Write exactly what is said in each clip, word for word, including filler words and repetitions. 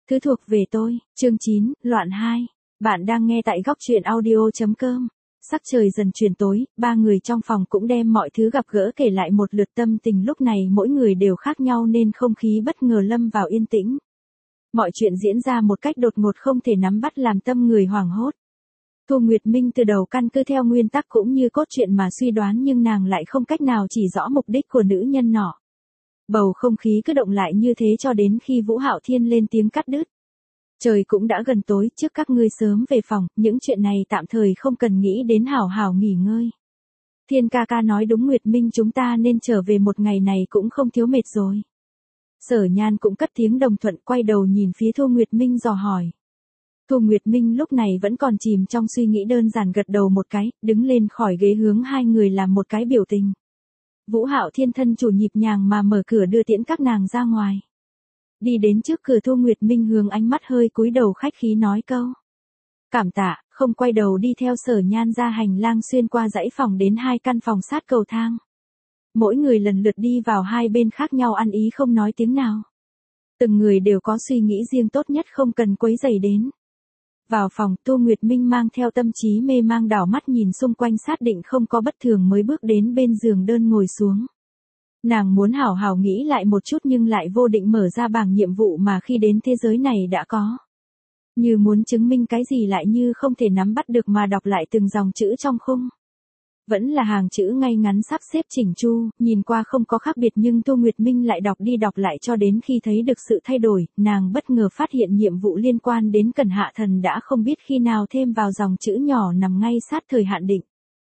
Thứ thuộc về tôi, chương chín, loạn hai. Bạn đang nghe tại góc truyện audio.com. Sắc trời dần chuyển tối, ba người trong phòng cũng đem mọi thứ gặp gỡ kể lại một lượt. Tâm tình lúc này mỗi người đều khác nhau nên không khí bất ngờ lâm vào yên tĩnh. Mọi chuyện diễn ra một cách đột ngột không thể nắm bắt làm tâm người hoảng hốt. Thu Nguyệt Minh từ đầu căn cứ theo nguyên tắc cũng như cốt truyện mà suy đoán, nhưng nàng lại không cách nào chỉ rõ mục đích của nữ nhân nọ. Bầu không khí cứ động lại như thế cho đến khi Vũ Hạo Thiên lên tiếng cắt đứt. Trời cũng đã gần tối, trước các ngươi sớm về phòng, những chuyện này tạm thời không cần nghĩ đến, hảo hảo nghỉ ngơi. Thiên ca ca nói đúng, Nguyệt Minh chúng ta nên trở về, một ngày này cũng không thiếu mệt rồi. Sở Nhan cũng cất tiếng đồng thuận, quay đầu nhìn phía Thu Nguyệt Minh dò hỏi. Thu Nguyệt Minh lúc này vẫn còn chìm trong suy nghĩ, đơn giản gật đầu một cái, đứng lên khỏi ghế hướng hai người làm một cái biểu tình. Vũ Hạo Thiên thân chủ nhịp nhàng mà mở cửa đưa tiễn các nàng ra ngoài. Đi đến trước cửa, Thu Nguyệt Minh hướng ánh mắt hơi cúi đầu khách khí nói câu cảm tạ, không quay đầu đi theo Sở Nhan ra hành lang, xuyên qua dãy phòng đến hai căn phòng sát cầu thang. Mỗi người lần lượt đi vào hai bên khác nhau, ăn ý không nói tiếng nào. Từng người đều có suy nghĩ riêng, tốt nhất không cần quấy rầy đến. Vào phòng, Thu Nguyệt Minh mang theo tâm trí mê mang đảo mắt nhìn xung quanh, xác định không có bất thường mới bước đến bên giường đơn ngồi xuống. Nàng muốn hảo hảo nghĩ lại một chút nhưng lại vô định mở ra bảng nhiệm vụ mà khi đến thế giới này đã có. Như muốn chứng minh cái gì lại như không thể nắm bắt được mà đọc lại từng dòng chữ trong khung. Vẫn là hàng chữ ngay ngắn sắp xếp chỉnh chu, nhìn qua không có khác biệt, nhưng Thu Nguyệt Minh lại đọc đi đọc lại cho đến khi thấy được sự thay đổi, nàng bất ngờ phát hiện nhiệm vụ liên quan đến Cẩn Hạ Thần đã không biết khi nào thêm vào dòng chữ nhỏ nằm ngay sát thời hạn định.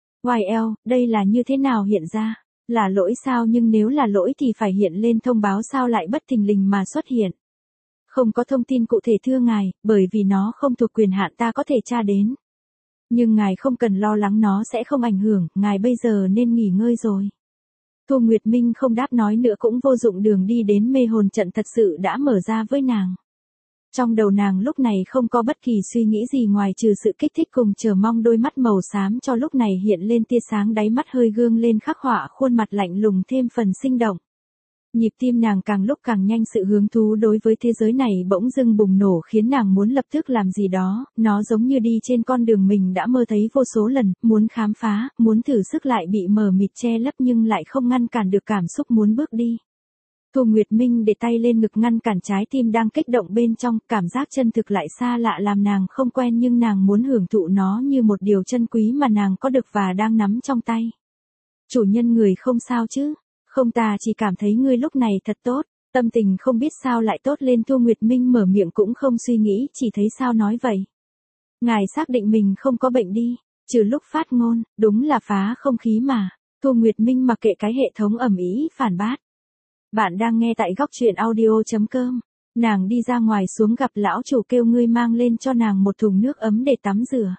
Y L, đây là như thế nào hiện ra? Là lỗi sao? Nhưng nếu là lỗi thì phải hiện lên thông báo, sao lại bất thình lình mà xuất hiện? Không có thông tin cụ thể thưa ngài, bởi vì nó không thuộc quyền hạn ta có thể tra đến. Nhưng ngài không cần lo lắng, nó sẽ không ảnh hưởng, ngài bây giờ nên nghỉ ngơi rồi. Thu Nguyệt Minh không đáp nói nữa cũng vô dụng, đường đi đến mê hồn trận thật sự đã mở ra với nàng. Trong đầu nàng lúc này không có bất kỳ suy nghĩ gì ngoài trừ sự kích thích cùng chờ mong, đôi mắt màu xám cho lúc này hiện lên tia sáng, đáy mắt hơi gương lên khắc họa khuôn mặt lạnh lùng thêm phần sinh động. Nhịp tim nàng càng lúc càng nhanh, sự hứng thú đối với thế giới này bỗng dưng bùng nổ khiến nàng muốn lập tức làm gì đó, nó giống như đi trên con đường mình đã mơ thấy vô số lần, muốn khám phá, muốn thử sức lại bị mờ mịt che lấp nhưng lại không ngăn cản được cảm xúc muốn bước đi. Thu Nguyệt Minh để tay lên ngực ngăn cản trái tim đang kích động bên trong, cảm giác chân thực lại xa lạ làm nàng không quen, nhưng nàng muốn hưởng thụ nó như một điều chân quý mà nàng có được và đang nắm trong tay. Chủ nhân, người không sao chứ? Không, ta chỉ cảm thấy ngươi lúc này thật tốt, tâm tình không biết sao lại tốt lên. Thu Nguyệt Minh mở miệng cũng không suy nghĩ, chỉ thấy sao nói vậy. Ngài xác định mình không có bệnh đi, trừ lúc phát ngôn, đúng là phá không khí mà. Thu Nguyệt Minh mặc kệ cái hệ thống ầm ĩ phản bác. Bạn đang nghe tại góc truyện audio.com. Nàng đi ra ngoài xuống gặp lão chủ, kêu ngươi mang lên cho nàng một thùng nước ấm để tắm rửa.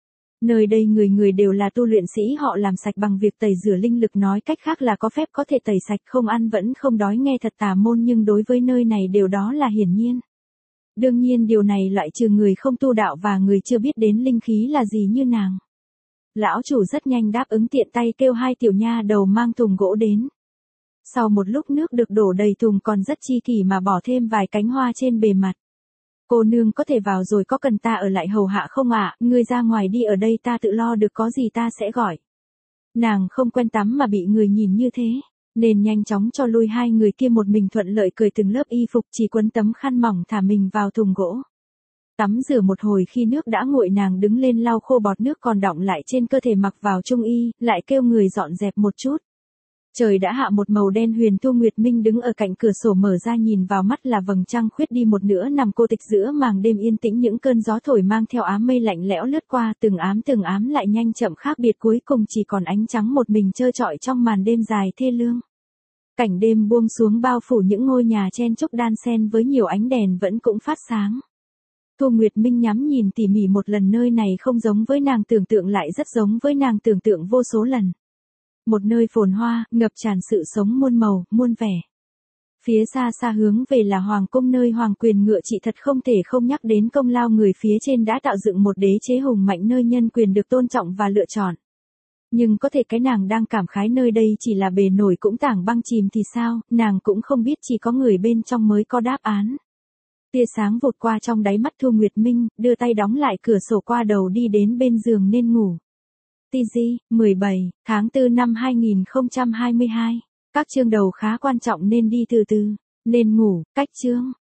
Nơi đây người người đều là tu luyện sĩ, họ làm sạch bằng việc tẩy rửa linh lực, nói cách khác là có phép có thể tẩy sạch, không ăn vẫn không đói, nghe thật tà môn nhưng đối với nơi này điều đó là hiển nhiên. Đương nhiên điều này loại trừ người không tu đạo và người chưa biết đến linh khí là gì như nàng. Lão chủ rất nhanh đáp ứng, tiện tay kêu hai tiểu nha đầu mang thùng gỗ đến. Sau một lúc nước được đổ đầy thùng, còn rất chi kỷ mà bỏ thêm vài cánh hoa trên bề mặt. Cô nương có thể vào rồi, có cần ta ở lại hầu hạ không ạ? À? Ngươi ra ngoài đi, ở đây ta tự lo được, có gì ta sẽ gọi. Nàng không quen tắm mà bị người nhìn như thế, nên nhanh chóng cho lui hai người kia, một mình thuận lợi cởi từng lớp y phục, chỉ quấn tấm khăn mỏng thả mình vào thùng gỗ. Tắm rửa một hồi khi nước đã nguội, nàng đứng lên lau khô bọt nước còn đọng lại trên cơ thể, mặc vào trung y, lại kêu người dọn dẹp một chút. Trời đã hạ một màu đen huyền. Thu Nguyệt Minh đứng ở cạnh cửa sổ mở ra nhìn vào, mắt là vầng trăng khuyết đi một nửa, nằm cô tịch giữa màng đêm yên tĩnh, những cơn gió thổi mang theo ám mây lạnh lẽo lướt qua, từng ám từng ám lại nhanh chậm khác biệt, cuối cùng chỉ còn ánh trắng một mình trơ trọi trong màn đêm dài thê lương. Cảnh đêm buông xuống bao phủ những ngôi nhà chen chúc đan xen với nhiều ánh đèn vẫn cũng phát sáng. Thu Nguyệt Minh nhắm nhìn tỉ mỉ một lần, nơi này không giống với nàng tưởng tượng, lại rất giống với nàng tưởng tượng vô số lần. Một nơi phồn hoa, ngập tràn sự sống muôn màu, muôn vẻ. Phía xa xa hướng về là hoàng cung, nơi hoàng quyền ngựa trị, thật không thể không nhắc đến công lao người phía trên đã tạo dựng một đế chế hùng mạnh nơi nhân quyền được tôn trọng và lựa chọn. Nhưng có thể cái nàng đang cảm khái nơi đây chỉ là bề nổi cũng tảng băng chìm thì sao, nàng cũng không biết chỉ có người bên trong mới có đáp án. Tia sáng vụt qua trong đáy mắt Thu Nguyệt Minh, đưa tay đóng lại cửa sổ qua đầu đi đến bên giường nên ngủ. tê giê, mười bảy, tháng tư năm hai nghìn không trăm hai mươi hai. Các chương đầu khá quan trọng nên đi từ từ. Nên ngủ, cách chương.